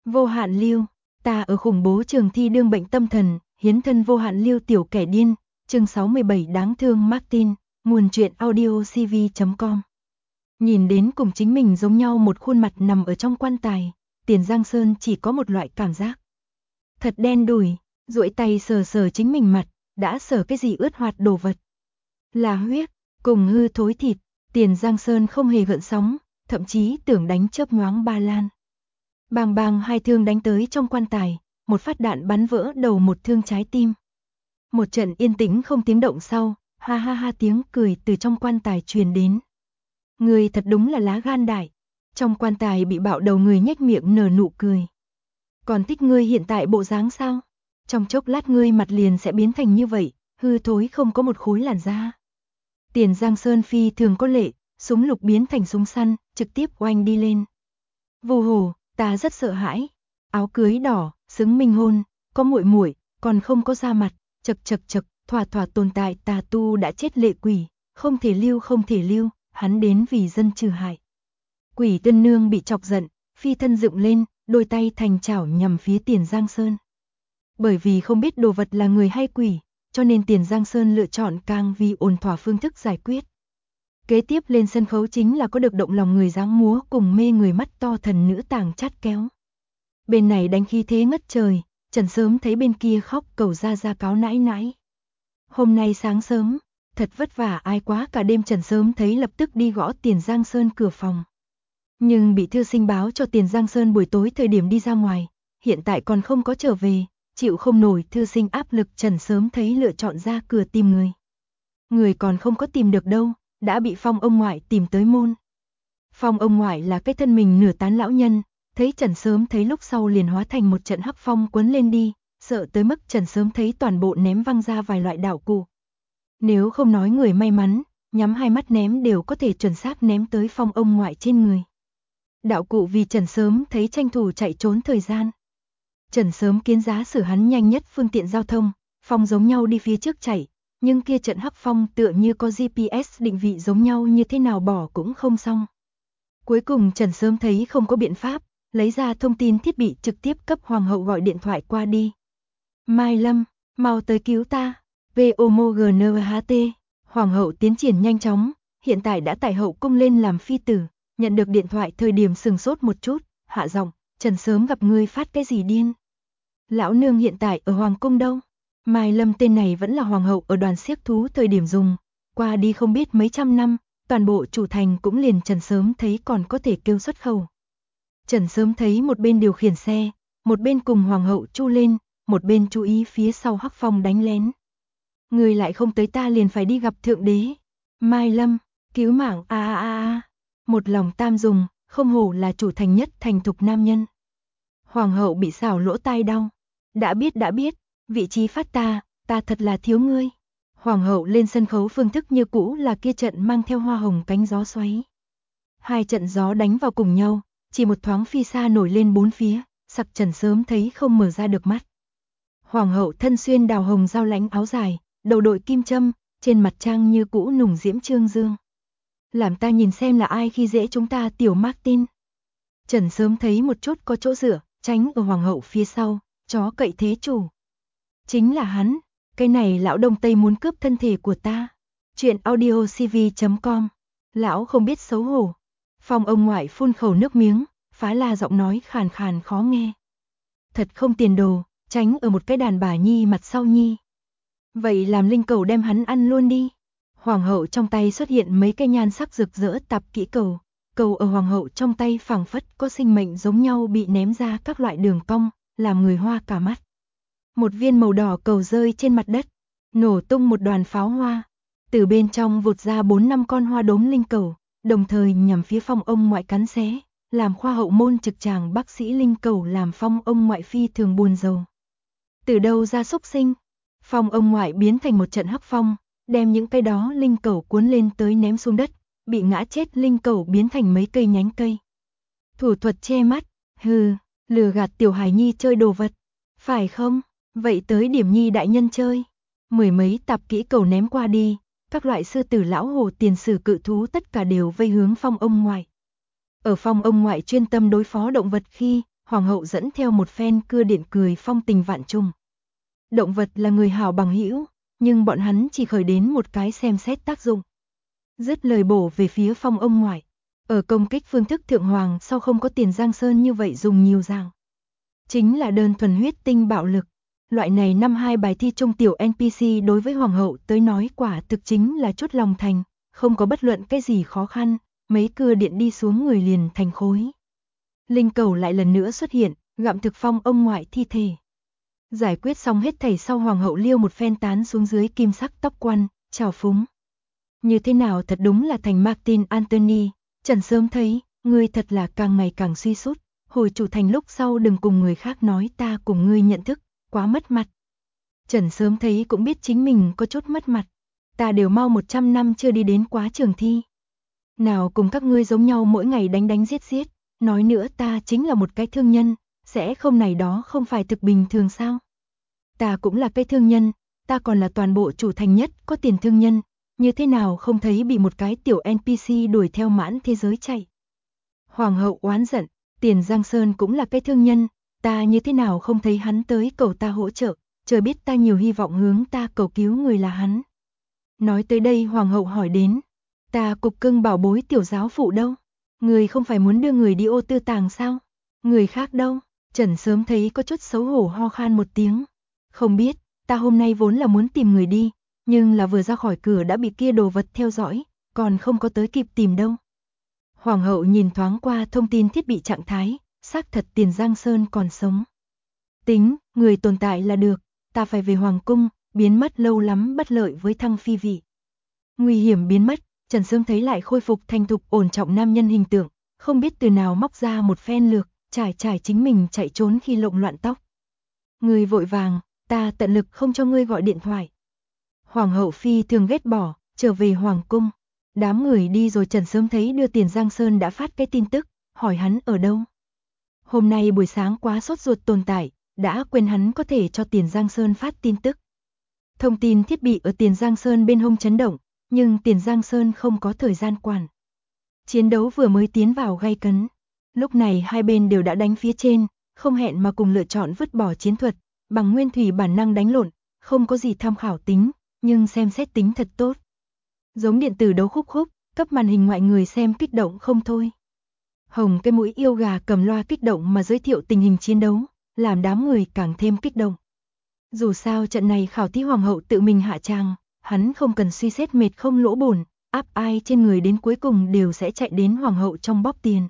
Vô hạn lưu, ta ở khủng bố trường thi đương bệnh tâm thần, hiến thân vô hạn lưu tiểu kẻ điên, chương 67 đáng thương Martin, nguồn truyện audiocv.com. Nhìn đến cùng chính mình giống nhau một khuôn mặt nằm ở trong quan tài, Tiền Giang Sơn chỉ có một loại cảm giác. Thật đen đủi, duỗi tay sờ sờ chính mình mặt, đã sờ cái gì ướt hoạt đồ vật. Là huyết, cùng hư thối thịt, Tiền Giang Sơn không hề gợn sóng, thậm chí tưởng đánh chớp nhoáng ba lan. Bang bang hai thương đánh tới trong quan tài, một phát đạn bắn vỡ đầu một thương trái tim. Một trận yên tĩnh không tiếng động sau, ha ha ha tiếng cười từ trong quan tài truyền đến. Người thật đúng là lá gan đại. Trong quan tài bị bạo đầu người nhếch miệng nở nụ cười. Còn thích ngươi hiện tại bộ dáng sao? Trong chốc lát ngươi mặt liền sẽ biến thành như vậy, hư thối không có một khối làn da. Tiền Giang Sơn phi thường có lệ, súng lục biến thành súng săn, trực tiếp oanh đi lên. Vô hồ, ta rất sợ hãi. Áo cưới đỏ, xứng minh hôn, có muội muội, còn không có da mặt, chật chật chật, thỏa thỏa tồn tại tà tu đã chết lệ quỷ, không thể lưu, hắn đến vì dân trừ hại. Quỷ tân nương bị chọc giận, phi thân dựng lên, đôi tay thành chảo nhằm phía Tiền Giang Sơn. Bởi vì không biết đồ vật là người hay quỷ, cho nên Tiền Giang Sơn lựa chọn càng vì ổn thỏa phương thức giải quyết. Kế tiếp lên sân khấu chính là có được động lòng người dáng múa cùng mê người mắt to thần nữ tàng chát kéo. Bên này đánh khí thế ngất trời, Trần Sớm thấy bên kia khóc cầu ra cáo nãi nãi. Hôm nay sáng sớm, thật vất vả ai quá cả đêm Trần Sớm thấy lập tức đi gõ Tiền Giang Sơn cửa phòng. Nhưng bị thư sinh báo cho Tiền Giang Sơn buổi tối thời điểm đi ra ngoài, hiện tại còn không có trở về, chịu không nổi thư sinh áp lực Trần Sớm thấy lựa chọn ra cửa tìm người. Người còn không có tìm được đâu, đã bị Phong ông ngoại tìm tới môn. Phong ông ngoại là cái thân mình nửa tán lão nhân, thấy Trần Sớm thấy lúc sau liền hóa thành một trận hắc phong cuốn lên đi, sợ tới mức Trần Sớm thấy toàn bộ ném văng ra vài loại đạo cụ. Nếu không nói người may mắn, nhắm hai mắt ném đều có thể chuẩn xác ném tới Phong ông ngoại trên người. Đạo cụ vì Trần Sớm thấy tranh thủ chạy trốn thời gian. Trần Sớm kiến giá xử hắn nhanh nhất phương tiện giao thông, Phong giống nhau đi phía trước chạy, nhưng kia trận hắc phong tựa như có GPS định vị giống nhau như thế nào bỏ cũng không xong. Cuối cùng Trần Sớm thấy không có biện pháp, lấy ra thông tin thiết bị trực tiếp cấp hoàng hậu gọi điện thoại qua đi. Mai Lâm, mau tới cứu ta. VOMGNHT, hoàng hậu tiến triển nhanh chóng, hiện tại đã tại hậu cung lên làm phi tử, nhận được điện thoại thời điểm sừng sốt một chút, hạ giọng, Trần Sớm gặp ngươi phát cái gì điên. Lão nương hiện tại ở hoàng cung đâu? Mai Lâm tên này vẫn là hoàng hậu ở đoàn xiếc thú thời điểm dùng, qua đi không biết mấy trăm năm, toàn bộ chủ thành cũng liền Trần Sớm thấy còn có thể kêu xuất khẩu. Trần Sớm thấy một bên điều khiển xe, một bên cùng hoàng hậu chu lên, một bên chú ý phía sau hắc phong đánh lén. Người lại không tới ta liền phải đi gặp thượng đế. Mai Lâm, cứu mạng một lòng tam dùng, không hổ là chủ thành nhất thành thục nam nhân. Hoàng hậu bị xảo lỗ tai đau. Đã biết, vị trí phát ta thật là thiếu ngươi. Hoàng hậu lên sân khấu phương thức như cũ là kia trận mang theo hoa hồng cánh gió xoáy. Hai trận gió đánh vào cùng nhau, chỉ một thoáng phi xa nổi lên bốn phía, sặc Trần Sớm thấy không mở ra được mắt. Hoàng hậu thân xuyên đào hồng giao lãnh áo dài, đầu đội kim châm, trên mặt trang như cũ nùng diễm trương dương. Làm ta nhìn xem là ai khi dễ chúng ta tiểu Martin. Trần Sớm thấy một chút có chỗ dựa, tránh ở hoàng hậu phía sau, chó cậy thế chủ. Chính là hắn, cái này lão Đông Tây muốn cướp thân thể của ta. Chuyện audiocv.com, lão không biết xấu hổ. Phong ông ngoại phun khẩu nước miếng, phá la giọng nói khàn khàn khó nghe. Thật không tiền đồ, tránh ở một cái đàn bà nhi mặt sau nhi. Vậy làm linh cầu đem hắn ăn luôn đi. Hoàng hậu trong tay xuất hiện mấy cây nhan sắc rực rỡ tạp kỹ cầu. Cầu ở hoàng hậu trong tay phảng phất có sinh mệnh giống nhau bị ném ra các loại đường cong, làm người hoa cả mắt. Một viên màu đỏ cầu rơi trên mặt đất, nổ tung một đoàn pháo hoa. Từ bên trong vụt ra 4-5 con hoa đốm linh cầu, đồng thời nhằm phía Phong ông ngoại cắn xé, làm khoa hậu môn trực tràng bác sĩ linh cầu làm Phong ông ngoại phi thường buồn rầu. Từ đâu ra xúc sinh? Phong ông ngoại biến thành một trận hắc phong, đem những cây đó linh cầu cuốn lên tới ném xuống đất, bị ngã chết linh cầu biến thành mấy cây nhánh cây. Thủ thuật che mắt, lừa gạt tiểu hài nhi chơi đồ vật, phải không? Vậy tới điểm nhi đại nhân chơi. Mười mấy tạp kỹ cầu ném qua đi, các loại sư tử lão hổ tiền sử cự thú tất cả đều vây hướng Phong ông ngoại. Ở Phong ông ngoại chuyên tâm đối phó động vật khi, hoàng hậu dẫn theo một phen cưa điện cười phong tình vạn trùng. Động vật là người hảo bằng hữu, nhưng bọn hắn chỉ khởi đến một cái xem xét tác dụng. Dứt lời bổ về phía Phong ông ngoại. Ở công kích phương thức thượng hoàng sau không có Tiền Giang Sơn như vậy dùng nhiều dạng. Chính là đơn thuần huyết tinh bạo lực. Loại này năm 2 bài thi trung tiểu NPC đối với hoàng hậu tới nói quả thực chính là chút lòng thành, không có bất luận cái gì khó khăn, mấy cưa điện đi xuống người liền thành khối. Linh cầu lại lần nữa xuất hiện, gặm thực Phong ông ngoại thi thể. Giải quyết xong hết thảy sau hoàng hậu liêu một phen tán xuống dưới kim sắc tóc quan, chào phúng. Như thế nào thật đúng là thành Martin Anthony, Trần sớm thấy, ngươi thật là càng ngày càng suy sút, hồi chủ thành lúc sau đừng cùng người khác nói ta cùng ngươi nhận thức, quá mất mặt. Trần sớm thấy cũng biết chính mình có chút mất mặt, ta đều mau 100 năm chưa đi đến quá trường thi. Nào cùng các ngươi giống nhau mỗi ngày đánh đánh giết giết, nói nữa ta chính là một cái thương nhân, sẽ không này đó không phải thực bình thường sao? Ta cũng là cái thương nhân, ta còn là toàn bộ chủ thành nhất có tiền thương nhân, như thế nào không thấy bị một cái tiểu NPC đuổi theo mãn thế giới chạy. Hoàng hậu oán giận, Tiền Giang Sơn cũng là cái thương nhân, ta như thế nào không thấy hắn tới cầu ta hỗ trợ, trời biết ta nhiều hy vọng hướng ta cầu cứu người là hắn. Nói tới đây hoàng hậu hỏi đến, ta cục cưng bảo bối tiểu giáo phụ đâu? Người không phải muốn đưa người đi ô tư tàng sao? Người khác đâu? Trần sớm thấy có chút xấu hổ ho khan một tiếng. Không biết, ta hôm nay vốn là muốn tìm người đi, nhưng là vừa ra khỏi cửa đã bị kia đồ vật theo dõi, còn không có tới kịp tìm đâu. Hoàng hậu nhìn thoáng qua thông tin thiết bị trạng thái, xác thật Tiền Giang Sơn còn sống. Tính, người tồn tại là được, ta phải về hoàng cung, biến mất lâu lắm bất lợi với thăng phi vị. Nguy hiểm biến mất, Trần Sương thấy lại khôi phục thành thục ổn trọng nam nhân hình tượng, không biết từ nào móc ra một phen lược, trải chính mình chạy trốn khi lộn loạn tóc. Người vội vàng, ta tận lực không cho ngươi gọi điện thoại. Hoàng hậu phi thường ghét bỏ, trở về hoàng cung. Đám người đi rồi Trần sớm thấy đưa Tiền Giang Sơn đã phát cái tin tức, hỏi hắn ở đâu. Hôm nay buổi sáng quá sốt ruột tồn tại, đã quên hắn có thể cho Tiền Giang Sơn phát tin tức. Thông tin thiết bị ở Tiền Giang Sơn bên hông chấn động, nhưng Tiền Giang Sơn không có thời gian quản. Chiến đấu vừa mới tiến vào gay cấn. Lúc này hai bên đều đã đánh phía trên, không hẹn mà cùng lựa chọn vứt bỏ chiến thuật, bằng nguyên thủy bản năng đánh lộn, không có gì tham khảo tính, nhưng xem xét tính thật tốt. Giống điện tử đấu khúc, cấp màn hình ngoại người xem kích động không thôi. Hồng cái mũi yêu gà cầm loa kích động mà giới thiệu tình hình chiến đấu, làm đám người càng thêm kích động. Dù sao trận này khảo thí hoàng hậu tự mình hạ tràng, hắn không cần suy xét mệt không lỗ bổn, áp ai trên người đến cuối cùng đều sẽ chạy đến hoàng hậu trong bóp tiền.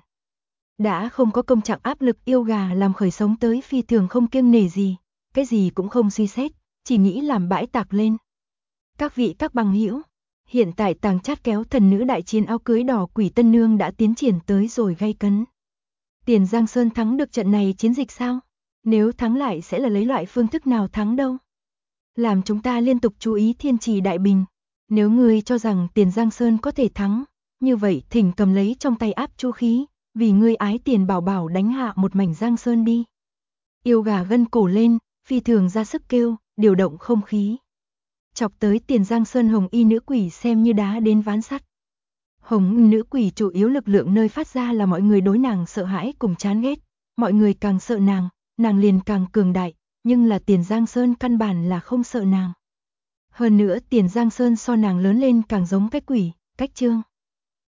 Đã không có công trạng áp lực yêu gà làm khởi sống tới phi thường không kiêng nể gì, cái gì cũng không suy xét, chỉ nghĩ làm bãi tạc lên. Các vị các bằng hữu, hiện tại tàng chát kéo thần nữ đại chiến áo cưới đỏ quỷ tân nương đã tiến triển tới rồi gay cấn. Tiền Giang Sơn thắng được trận này chiến dịch sao? Nếu thắng lại sẽ là lấy loại phương thức nào thắng đâu? Làm chúng ta liên tục chú ý thiên trì đại bình. Nếu ngươi cho rằng Tiền Giang Sơn có thể thắng, như vậy thỉnh cầm lấy trong tay áp chu khí, vì ngươi ái tiền bảo bảo đánh hạ một mảnh Giang Sơn đi. Yêu gà gân cổ lên, phi thường ra sức kêu, điều động không khí. Chọc tới Tiền Giang Sơn hồng y nữ quỷ xem như đá đến ván sắt. Hồng y nữ quỷ chủ yếu lực lượng nơi phát ra là mọi người đối nàng sợ hãi cùng chán ghét, mọi người càng sợ nàng liền càng cường đại, nhưng là Tiền Giang Sơn căn bản là không sợ nàng. Hơn nữa Tiền Giang Sơn so nàng lớn lên càng giống cái quỷ, cách trương.